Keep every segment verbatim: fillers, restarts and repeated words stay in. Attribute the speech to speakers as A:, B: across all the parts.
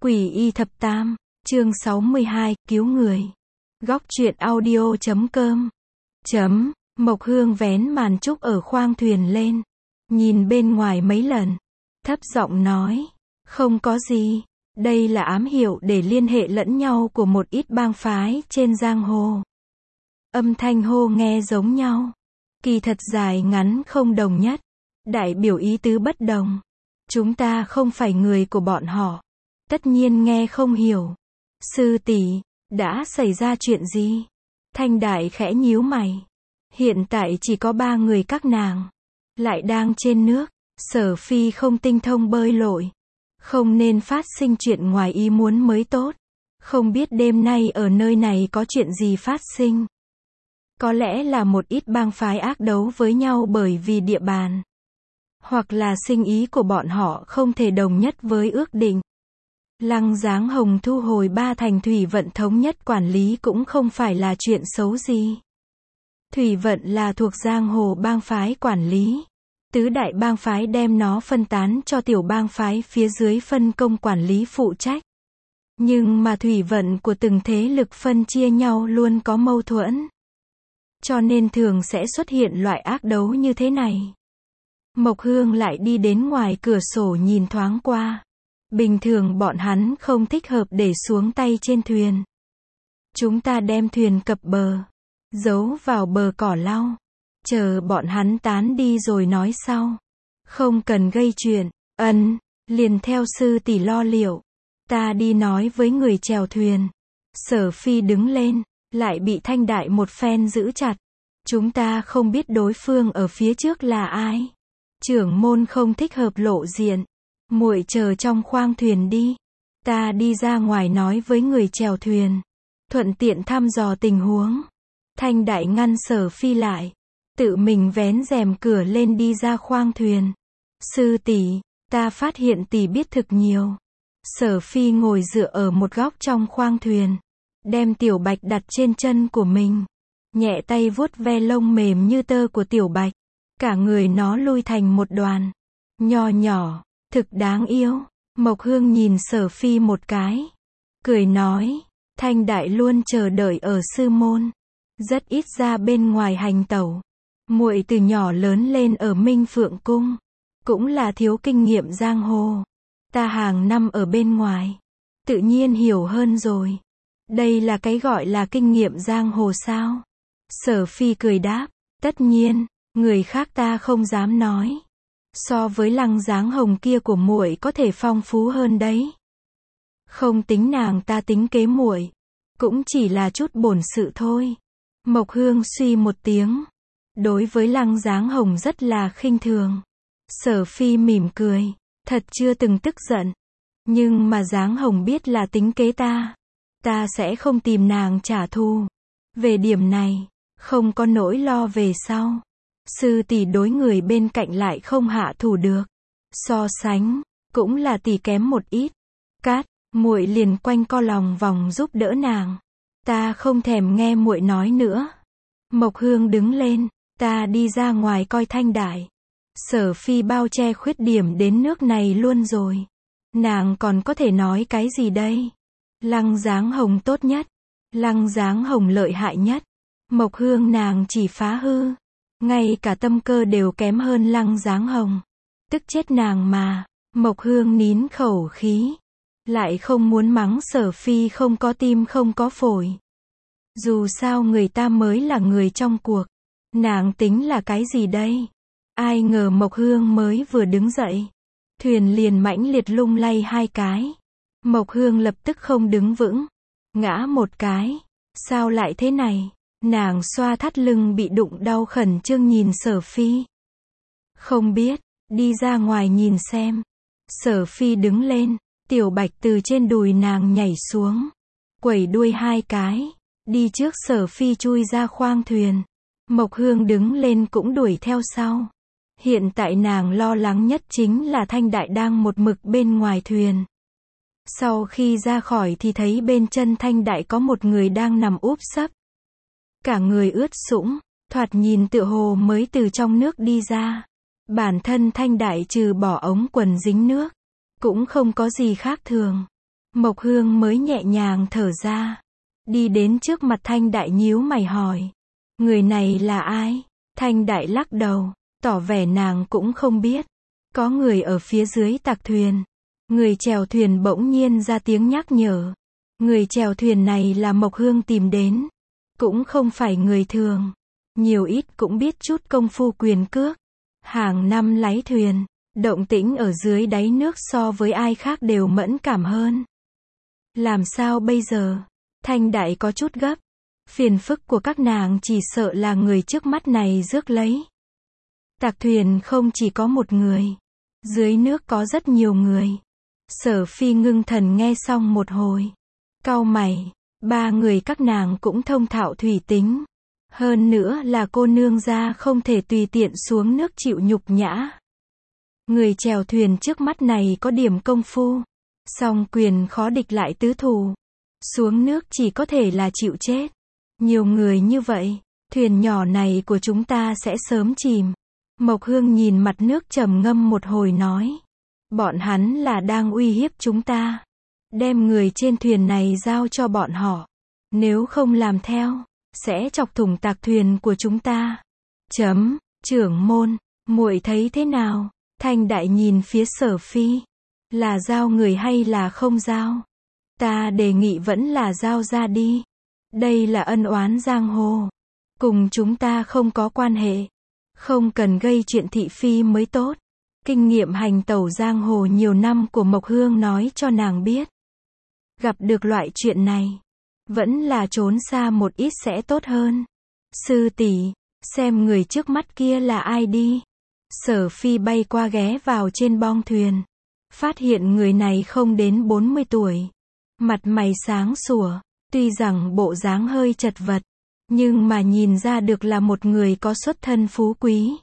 A: Quỷ y thập tam, chương sáu mươi hai, cứu người. Góc truyện audio chấm com. Chấm, Mộc Hương vén màn trúc ở khoang thuyền lên, nhìn bên ngoài mấy lần, thấp giọng nói, không có gì, đây là ám hiệu để liên hệ lẫn nhau của một ít bang phái trên giang hồ. Âm thanh hô nghe giống nhau, kỳ thật dài ngắn không đồng nhất, đại biểu ý tứ bất đồng. Chúng ta không phải người của bọn họ, tất nhiên nghe không hiểu. Sư tỷ, đã xảy ra chuyện gì? Thanh Đại khẽ nhíu mày. Hiện tại chỉ có ba người các nàng, lại đang trên nước. Sở Phi không tinh thông bơi lội, không nên phát sinh chuyện ngoài ý muốn mới tốt. Không biết đêm nay ở nơi này có chuyện gì phát sinh. Có lẽ là một ít bang phái ác đấu với nhau bởi vì địa bàn, hoặc là sinh ý của bọn họ không thể đồng nhất với ước định. Lăng Giáng Hồng thu hồi ba thành thủy vận thống nhất quản lý cũng không phải là chuyện xấu gì. Thủy vận là thuộc giang hồ bang phái quản lý. Tứ đại bang phái đem nó phân tán cho tiểu bang phái phía dưới phân công quản lý phụ trách. Nhưng mà thủy vận của từng thế lực phân chia nhau luôn có mâu thuẫn, cho nên thường sẽ xuất hiện loại ác đấu như thế này. Mộc Hương lại đi đến ngoài cửa sổ nhìn thoáng qua. Bình thường bọn hắn không thích hợp để xuống tay trên thuyền. Chúng ta đem thuyền cập bờ, giấu vào bờ cỏ lau, chờ bọn hắn tán đi rồi nói sau. Không cần gây chuyện. Ân, liền theo sư tỷ lo liệu. Ta đi nói với người chèo thuyền. Sở Phi đứng lên, lại bị Thanh Đại một phen giữ chặt. Chúng ta không biết đối phương ở phía trước là ai. Trưởng môn không thích hợp lộ diện. Muội chờ trong khoang thuyền đi. Ta đi ra ngoài nói với người chèo thuyền, thuận tiện thăm dò tình huống. Thanh Đại ngăn Sở Phi lại, tự mình vén rèm cửa lên đi ra khoang thuyền. Sư tỷ, ta phát hiện tỷ biết thực nhiều. Sở Phi ngồi dựa ở một góc trong khoang thuyền, đem Tiểu Bạch đặt trên chân của mình, nhẹ tay vuốt ve lông mềm như tơ của Tiểu Bạch. Cả người nó lui thành một đoàn, nho nhỏ, thực đáng yêu. Mộc Hương nhìn Sở Phi một cái, cười nói, Thanh Đại luôn chờ đợi ở sư môn, rất ít ra bên ngoài hành tẩu. Muội từ nhỏ lớn lên ở Minh Phượng Cung, cũng là thiếu kinh nghiệm giang hồ. Ta hàng năm ở bên ngoài, tự nhiên hiểu hơn rồi. Đây là cái gọi là kinh nghiệm giang hồ sao? Sở Phi cười đáp, tất nhiên, người khác ta không dám nói. So với Lăng Giáng Hồng kia của muội có thể phong phú hơn đấy. Không tính nàng ta tính kế muội, cũng chỉ là chút bổn sự thôi. Mộc Hương suy một tiếng, đối với Lăng Giáng Hồng rất là khinh thường. Sở Phi mỉm cười, thật chưa từng tức giận. Nhưng mà Giáng Hồng biết là tính kế ta, ta sẽ không tìm nàng trả thù. Về điểm này, không có nỗi lo về sau. Sư tỷ đối người bên cạnh lại không hạ thủ được. So sánh, cũng là tỷ kém một ít. Cát, muội liền quanh co lòng vòng giúp đỡ nàng. Ta không thèm nghe muội nói nữa. Mộc Hương đứng lên, ta đi ra ngoài coi Thanh Đại. Sở Phi bao che khuyết điểm đến nước này luôn rồi. Nàng còn có thể nói cái gì đây? Lăng Giáng Hồng tốt nhất, Lăng Giáng Hồng lợi hại nhất. Mộc Hương nàng chỉ phá hư, ngay cả tâm cơ đều kém hơn Lăng Giáng Hồng. Tức chết nàng mà. Mộc Hương nín khẩu khí, lại không muốn mắng Sở Phi không có tim không có phổi. Dù sao người ta mới là người trong cuộc, nàng tính là cái gì đây? Ai ngờ Mộc Hương mới vừa đứng dậy, thuyền liền mãnh liệt lung lay hai cái. Mộc Hương lập tức không đứng vững, ngã một cái. Sao lại thế này? Nàng xoa thắt lưng bị đụng đau khẩn trương nhìn Sở Phi. Không biết, đi ra ngoài nhìn xem. Sở Phi đứng lên, Tiểu Bạch từ trên đùi nàng nhảy xuống, quẩy đuôi hai cái, đi trước Sở Phi chui ra khoang thuyền. Mộc Hương đứng lên cũng đuổi theo sau. Hiện tại nàng lo lắng nhất chính là Thanh Đại đang một mực bên ngoài thuyền. Sau khi ra khỏi thì thấy bên chân Thanh Đại có một người đang nằm úp sấp. Cả người ướt sũng, thoạt nhìn tựa hồ mới từ trong nước đi ra. Bản thân Thanh Đại trừ bỏ ống quần dính nước, cũng không có gì khác thường. Mộc Hương mới nhẹ nhàng thở ra. Đi đến trước mặt Thanh Đại nhíu mày hỏi. Người này là ai? Thanh Đại lắc đầu, tỏ vẻ nàng cũng không biết. Có người ở phía dưới tạc thuyền. Người chèo thuyền bỗng nhiên ra tiếng nhắc nhở. Người chèo thuyền này là Mộc Hương tìm đến. Cũng không phải người thường. Nhiều ít cũng biết chút công phu quyền cước. Hàng năm lái thuyền. Động tĩnh ở dưới đáy nước so với ai khác đều mẫn cảm hơn. Làm sao bây giờ? Thanh Đại có chút gấp. Phiền phức của các nàng chỉ sợ là người trước mắt này rước lấy. Tạc thuyền không chỉ có một người. Dưới nước có rất nhiều người. Sở Phi ngưng thần nghe xong một hồi. Cau mày, ba người các nàng cũng thông thạo thủy tính. Hơn nữa là cô nương gia không thể tùy tiện xuống nước chịu nhục nhã. Người chèo thuyền trước mắt này có điểm công phu. Song quyền khó địch lại tứ thủ. Xuống nước chỉ có thể là chịu chết. Nhiều người như vậy, thuyền nhỏ này của chúng ta sẽ sớm chìm. Mộc Hương nhìn mặt nước trầm ngâm một hồi nói. Bọn hắn là đang uy hiếp chúng ta. Đem người trên thuyền này giao cho bọn họ. Nếu không làm theo, sẽ chọc thủng tạc thuyền của chúng ta. Chấm, trưởng môn, muội thấy thế nào? Thanh Đại nhìn phía Sở Phi. Là giao người hay là không giao? Ta đề nghị vẫn là giao ra đi. Đây là ân oán giang hồ. Cùng chúng ta không có quan hệ. Không cần gây chuyện thị phi mới tốt. Kinh nghiệm hành tẩu giang hồ nhiều năm của Mộc Hương nói cho nàng biết. Gặp được loại chuyện này, vẫn là trốn xa một ít sẽ tốt hơn. Sư tỷ, xem người trước mắt kia là ai đi. Sở Phi bay qua ghé vào trên bong thuyền. Phát hiện người này không đến bốn mươi tuổi. Mặt mày sáng sủa, tuy rằng bộ dáng hơi chật vật, nhưng mà nhìn ra được là một người có xuất thân phú quý.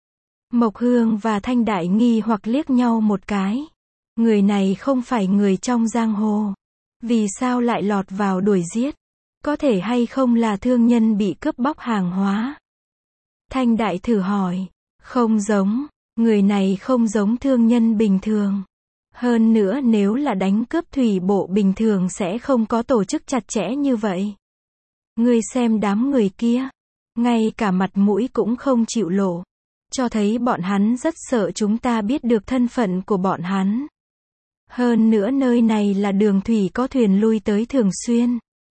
A: Mộc Hương và Thanh Đại nghi hoặc liếc nhau một cái. Người này không phải người trong giang hồ. Vì sao lại lọt vào đuổi giết? Có thể hay không là thương nhân bị cướp bóc hàng hóa? Thanh Đại thử hỏi. Không giống. Người này không giống thương nhân bình thường. Hơn nữa nếu là đánh cướp thủy bộ bình thường sẽ không có tổ chức chặt chẽ như vậy. Ngươi xem đám người kia. Ngay cả mặt mũi cũng không chịu lộ. Cho thấy bọn hắn rất sợ chúng ta biết được thân phận của bọn hắn. Hơn nữa nơi này là đường thủy có thuyền lui tới thường xuyên.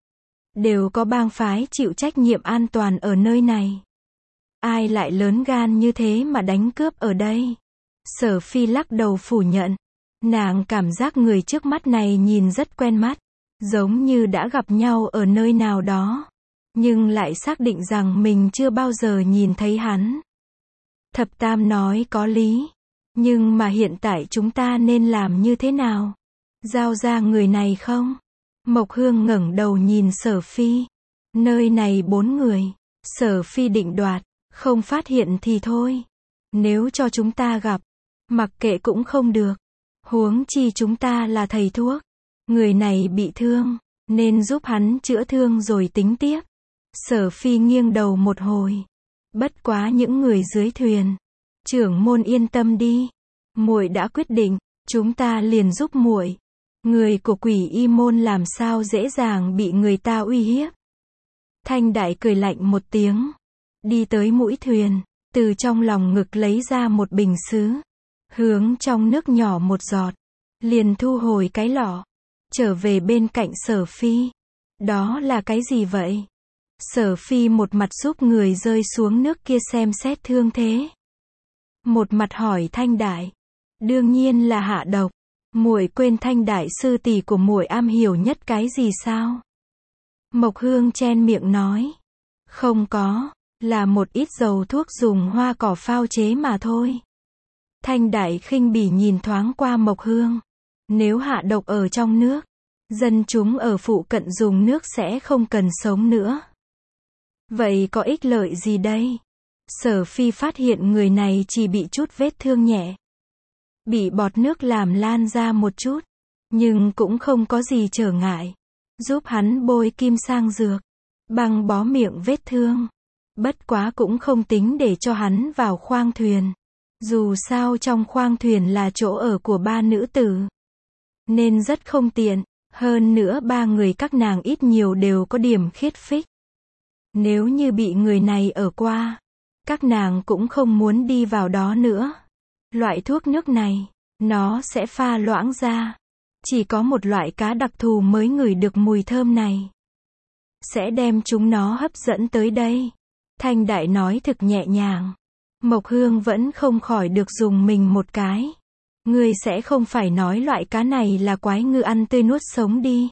A: Đều có bang phái chịu trách nhiệm an toàn ở nơi này. Ai lại lớn gan như thế mà đánh cướp ở đây? Sở Phi lắc đầu phủ nhận. Nàng cảm giác người trước mắt này nhìn rất quen mắt. Giống như đã gặp nhau ở nơi nào đó. Nhưng lại xác định rằng mình chưa bao giờ nhìn thấy hắn. Thập Tam nói có lý. Nhưng mà hiện tại chúng ta nên làm như thế nào? Giao ra người này không? Mộc Hương ngẩng đầu nhìn Sở Phi. Nơi này bốn người. Sở Phi định đoạt. Không phát hiện thì thôi. Nếu cho chúng ta gặp, mặc kệ cũng không được. Huống chi chúng ta là thầy thuốc. Người này bị thương, nên giúp hắn chữa thương rồi tính tiếp. Sở Phi nghiêng đầu một hồi. Bất quá những người dưới thuyền. Trưởng môn yên tâm đi. Muội đã quyết định, chúng ta liền giúp muội. Người của Quỷ Y môn làm sao dễ dàng bị người ta uy hiếp. Thanh Đại cười lạnh một tiếng. Đi tới mũi thuyền, từ trong lòng ngực lấy ra một bình sứ. Hướng trong nước nhỏ một giọt. Liền thu hồi cái lọ. Trở về bên cạnh Sở Phi. Đó là cái gì vậy? Sở Phi một mặt giúp người rơi xuống nước kia xem xét thương thế. Một mặt hỏi Thanh Đại. Đương nhiên là hạ độc. Muội quên Thanh Đại sư tỷ của muội am hiểu nhất cái gì sao? Mộc Hương chen miệng nói. Không có, là một ít dầu thuốc dùng hoa cỏ phao chế mà thôi. Thanh Đại khinh bỉ nhìn thoáng qua Mộc Hương. Nếu hạ độc ở trong nước, dân chúng ở phụ cận dùng nước sẽ không cần sống nữa. Vậy có ích lợi gì đây? Sở Phi phát hiện người này chỉ bị chút vết thương nhẹ. Bị bọt nước làm lan ra một chút. Nhưng cũng không có gì trở ngại. Giúp hắn bôi kim sang dược. Băng bó miệng vết thương. Bất quá cũng không tính để cho hắn vào khoang thuyền. Dù sao trong khoang thuyền là chỗ ở của ba nữ tử. Nên rất không tiện. Hơn nữa ba người các nàng ít nhiều đều có điểm khiết phích. Nếu như bị người này ở qua, các nàng cũng không muốn đi vào đó nữa. Loại thuốc nước này, nó sẽ pha loãng ra. Chỉ có một loại cá đặc thù mới ngửi được mùi thơm này. Sẽ đem chúng nó hấp dẫn tới đây. Thanh Đại nói thực nhẹ nhàng. Mộc Hương vẫn không khỏi được dùng mình một cái. Ngươi sẽ không phải nói loại cá này là quái ngư ăn tươi nuốt sống đi.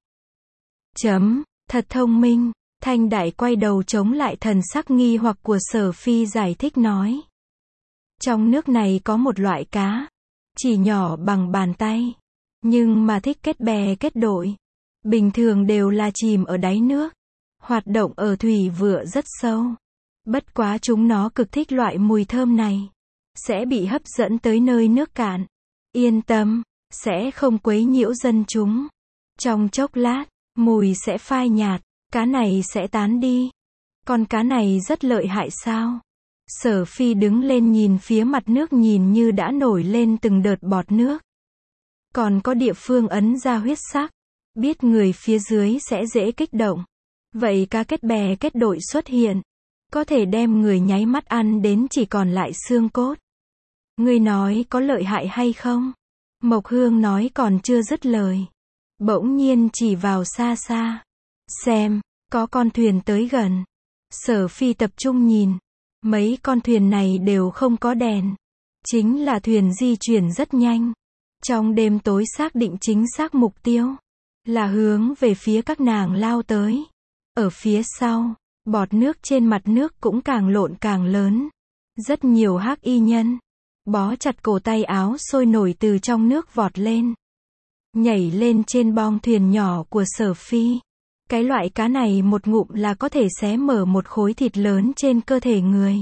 A: Chấm, thật thông minh. Thanh Đại quay đầu chống lại thần sắc nghi hoặc của Sở Phi giải thích nói. Trong nước này có một loại cá, chỉ nhỏ bằng bàn tay, nhưng mà thích kết bè kết đội. Bình thường đều là chìm ở đáy nước, hoạt động ở thủy vựa rất sâu. Bất quá chúng nó cực thích loại mùi thơm này, sẽ bị hấp dẫn tới nơi nước cạn. Yên tâm, sẽ không quấy nhiễu dân chúng. Trong chốc lát, mùi sẽ phai nhạt, cá này sẽ tán đi. Con cá này rất lợi hại sao? Sở Phi đứng lên nhìn phía mặt nước nhìn như đã nổi lên từng đợt bọt nước. Còn có địa phương ấn ra huyết sắc, biết người phía dưới sẽ dễ kích động. Vậy cá kết bè kết đội xuất hiện, có thể đem người nháy mắt ăn đến chỉ còn lại xương cốt. Ngươi nói có lợi hại hay không? Mộc Hương nói còn chưa dứt lời. Bỗng nhiên chỉ vào xa xa. Xem, có con thuyền tới gần. Sở Phi tập trung nhìn. Mấy con thuyền này đều không có đèn. Chính là thuyền di chuyển rất nhanh. Trong đêm tối xác định chính xác mục tiêu. Là hướng về phía các nàng lao tới. Ở phía sau, bọt nước trên mặt nước cũng càng lộn càng lớn. Rất nhiều hắc y nhân. Bó chặt cổ tay áo sôi nổi từ trong nước vọt lên. Nhảy lên trên bong thuyền nhỏ của Sở Phi. Cái loại cá này một ngụm là có thể xé mở một khối thịt lớn trên cơ thể người.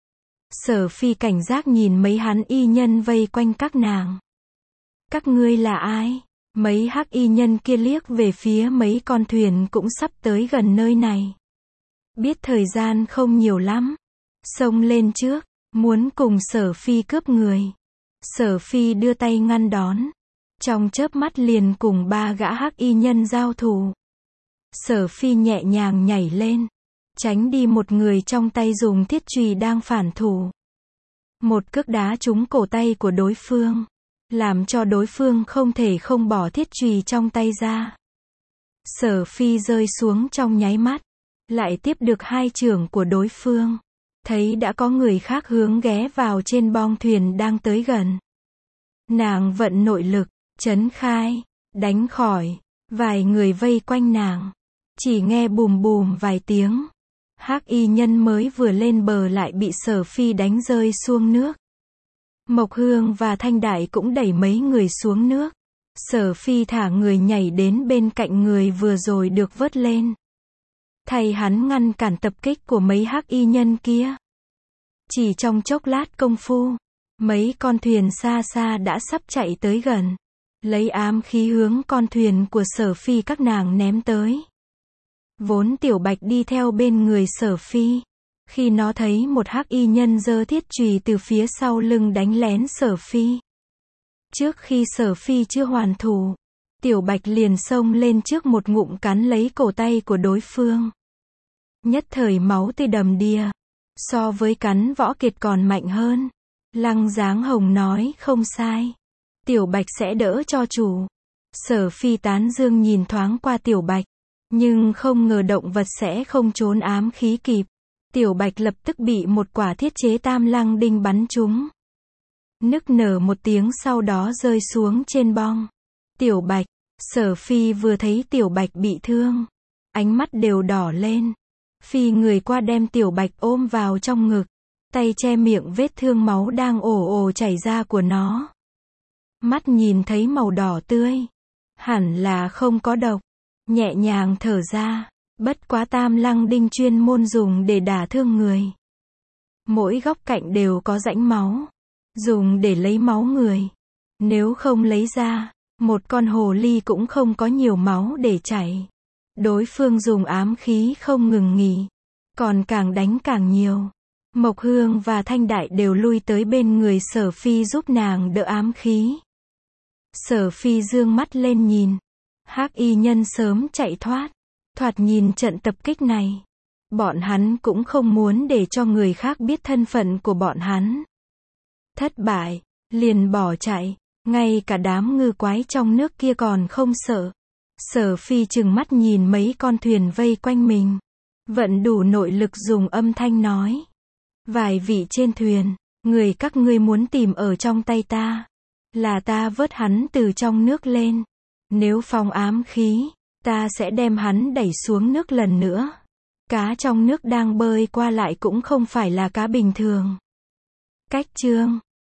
A: Sở Phi cảnh giác nhìn mấy hắn y nhân vây quanh các nàng. Các ngươi là ai? Mấy hắc y nhân kia liếc về phía mấy con thuyền cũng sắp tới gần nơi này. Biết thời gian không nhiều lắm. Xông lên trước, muốn cùng Sở Phi cướp người. Sở Phi đưa tay ngăn đón. Trong chớp mắt liền cùng ba gã hắc y nhân giao thủ. Sở Phi nhẹ nhàng nhảy lên, tránh đi một người trong tay dùng thiết chùy đang phản thủ. Một cước đá trúng cổ tay của đối phương, làm cho đối phương không thể không bỏ thiết chùy trong tay ra. Sở Phi rơi xuống trong nháy mắt, lại tiếp được hai chưởng của đối phương. Thấy đã có người khác hướng ghé vào trên bong thuyền đang tới gần. Nàng vận nội lực, trấn khai, đánh khỏi. Vài người vây quanh nàng. Chỉ nghe bùm bùm vài tiếng. Hắc y nhân mới vừa lên bờ lại bị Sở Phi đánh rơi xuống nước. Mộc Hương và Thanh Đại cũng đẩy mấy người xuống nước. Sở Phi thả người nhảy đến bên cạnh người vừa rồi được vớt lên. Thay hắn ngăn cản tập kích của mấy hắc y nhân kia. Chỉ trong chốc lát công phu, mấy con thuyền xa xa đã sắp chạy tới gần. Lấy ám khí hướng con thuyền của Sở Phi các nàng ném tới. Vốn Tiểu Bạch đi theo bên người Sở Phi. Khi nó thấy một hắc y nhân giơ thiết chùy từ phía sau lưng đánh lén Sở Phi. Trước khi Sở Phi chưa hoàn thủ, Tiểu Bạch liền xông lên trước một ngụm cắn lấy cổ tay của đối phương. Nhất thời máu tươi đầm đìa. So với cắn Võ Kiệt còn mạnh hơn. Lăng Giáng Hồng nói không sai. Tiểu Bạch sẽ đỡ cho chủ. Sở Phi tán dương nhìn thoáng qua Tiểu Bạch. Nhưng không ngờ động vật sẽ không trốn ám khí kịp. Tiểu Bạch lập tức bị một quả thiết chế tam lăng đinh bắn trúng. Nức nở một tiếng sau đó rơi xuống trên bong. Tiểu Bạch. Sở Phi vừa thấy Tiểu Bạch bị thương. Ánh mắt đều đỏ lên. Phi người qua đem Tiểu Bạch ôm vào trong ngực. Tay che miệng vết thương máu đang ồ ồ chảy ra của nó. Mắt nhìn thấy màu đỏ tươi. Hẳn là không có độc. Nhẹ nhàng thở ra. Bất quá tam lăng đinh chuyên môn dùng để đả thương người. Mỗi góc cạnh đều có rãnh máu. Dùng để lấy máu người. Nếu không lấy ra, một con hồ ly cũng không có nhiều máu để chảy. Đối phương dùng ám khí không ngừng nghỉ. Còn càng đánh càng nhiều. Mộc Hương và Thanh Đại đều lui tới bên người Sở Phi giúp nàng đỡ ám khí. Sở Phi dương mắt lên nhìn. Hắc y nhân sớm chạy thoát. Thoạt nhìn trận tập kích này, bọn hắn cũng không muốn để cho người khác biết thân phận của bọn hắn. Thất bại, liền bỏ chạy, ngay cả đám ngư quái trong nước kia còn không sợ. Sở Phi trừng mắt nhìn mấy con thuyền vây quanh mình, vận đủ nội lực dùng âm thanh nói. Vài vị trên thuyền, người các ngươi muốn tìm ở trong tay ta, là ta vớt hắn từ trong nước lên. Nếu phong ám khí, ta sẽ đem hắn đẩy xuống nước lần nữa. Cá trong nước đang bơi qua lại cũng không phải là cá bình thường. Cách chương